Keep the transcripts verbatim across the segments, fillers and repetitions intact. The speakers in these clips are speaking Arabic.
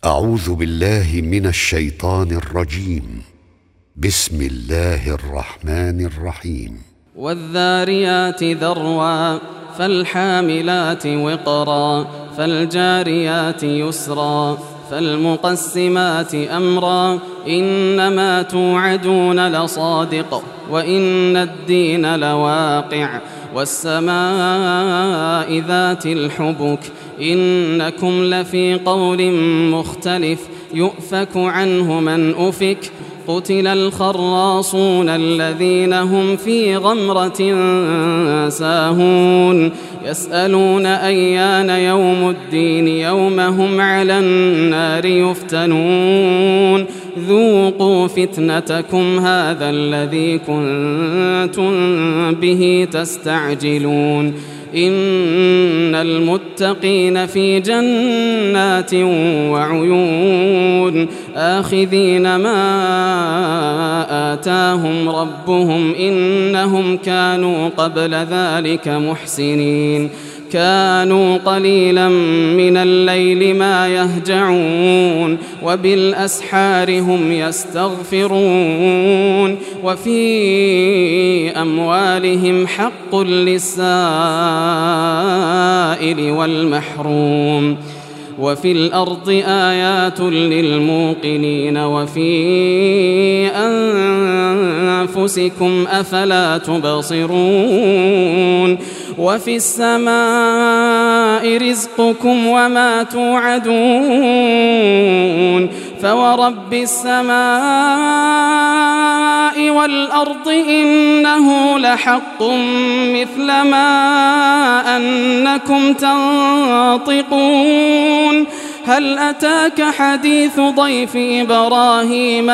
أعوذ بالله من الشيطان الرجيم. بسم الله الرحمن الرحيم. والذاريات ذروا فالحاملات وقرا فالجاريات يسرا فالمقسمات أمرا إنما توعدون لصادق وإن الدين لواقع والسماء ذات الحبك إنكم لفي قول مختلف يؤفك عنه من أفك قتل الخراصون الذين هم في غمرة ساهون يسألون أيان يوم الدين يوم هم على النار يفتنون ذوقوا فتنتكم هذا الذي كنتم به تستعجلون إن المتقين في جنات وعيون آخذين ما آتاهم ربهم إنهم كانوا قبل ذلك محسنين كانوا قليلا من الليل ما يهجعون وبالأسحار هم يستغفرون وفي أموالهم حق للسائل والمحروم وفي الأرض آيات للموقنين وفي أنفسكم أفلا تبصرون وفي السماء رزقكم وما توعدون فورب السماء والأرض إنه لحق مثل ما أنكم تنطقون هل أتاك حديث ضيف إبراهيم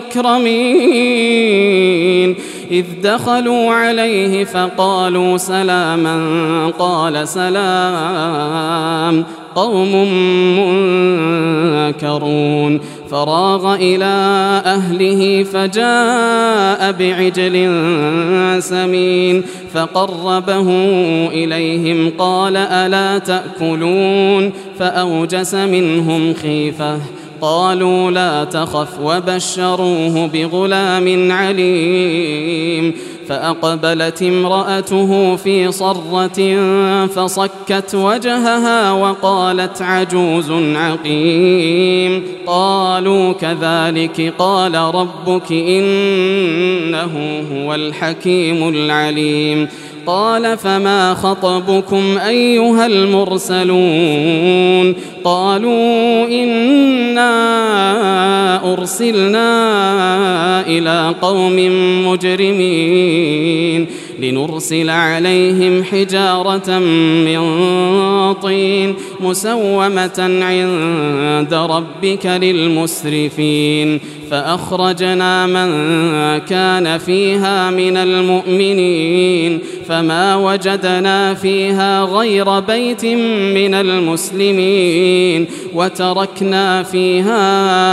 المكرمين إذ دخلوا عليه فقالوا سلاما قال سلام قوم منكرون فراغ إلى أهله فجاء بعجل سمين فقربه إليهم قال ألا تأكلون فأوجس منهم خيفة قالوا لا تخف وبشروه بغلام عليم فأقبلت امرأته في صرة فصكت وجهها وقالت عجوز عقيم قالوا كذلك قال ربك إنه هو الحكيم العليم قال فما خطبكم أيها المرسلون قالوا إنا أرسلنا إلى قوم مجرمين لنرسل عليهم حجارة من طين مسومة عند ربك للمسرفين فأخرجنا من كان فيها من المؤمنين فما وجدنا فيها غير بيت من المسلمين وتركنا فيها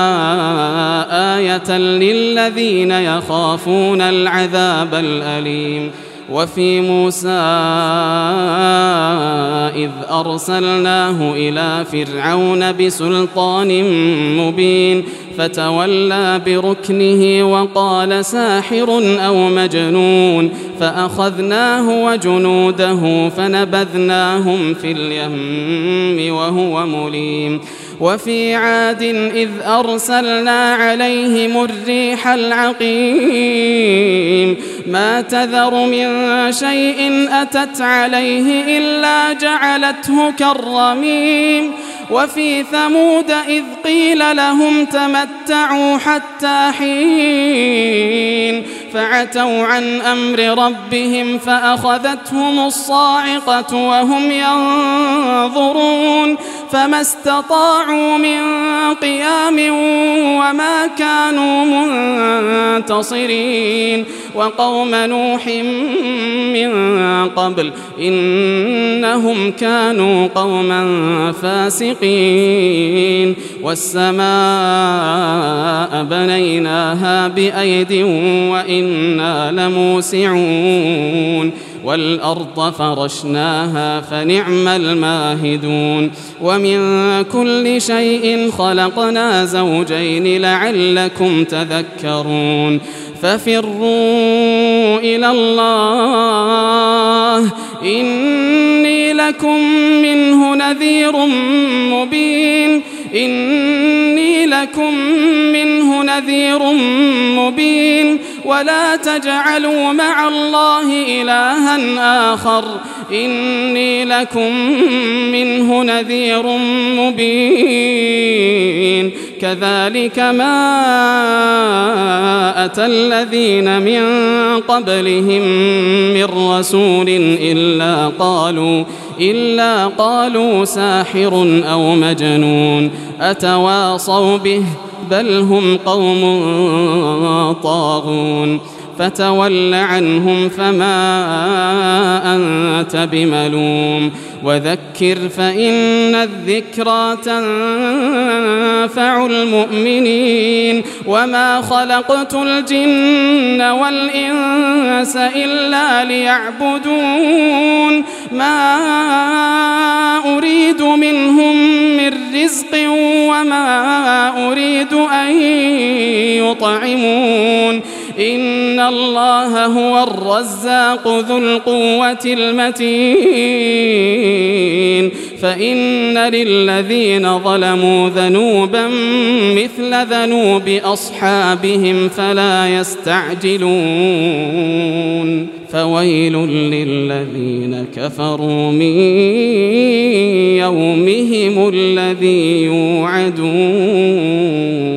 آية للذين يخافون العذاب الأليم وفي موسى إذ أرسلناه إلى فرعون بسلطان مبين فتولى بركنه وقال ساحر أو مجنون فأخذناه وجنوده فنبذناهم في اليم وهو مليم وفي عاد إذ أرسلنا عليهم الريح العقيم ما تذر من شيء أتت عليه إلا جعلته كالرميم وفي ثمود إذ قيل لهم تمتعوا حتى حين فعتوا عن أمر ربهم فأخذتهم الصاعقة وهم ينظرون فما استطاعوا من قيام وما كانوا منتصرين وقوم نوح من قبل إنهم كانوا قوما فاسقين والسماء بنيناها بأيد وإنا لموسعون والأرض فرشناها فنعم الماهدون ومن كل شيء خلقنا زوجين لعلكم تذكرون ففروا إلى الله إني لكم منه نذير مبين إني لكم منه نذير مبين ولا تجعلوا مع الله إلها آخر إني لكم منه نذير مبين كذلك ما أتى الذين من قبلهم من رسول إلا قالوا إلا قالوا ساحر أو مجنون أتواصوا به بل هم قوم طاغون فتول عنهم فما أنت بملوم وذكر فإن الذكرى تنفع المؤمنين وما خلقت الجن والإنس إلا ليعبدون ما أريد منهم من رزق وما أريد أن يطعمون إن الله هو الرزاق ذو القوة المتين فإن للذين ظلموا ذنوبا مثل ذنوب أصحابهم فلا يستعجلون فويل للذين كفروا من يومهم الذي يوعدون.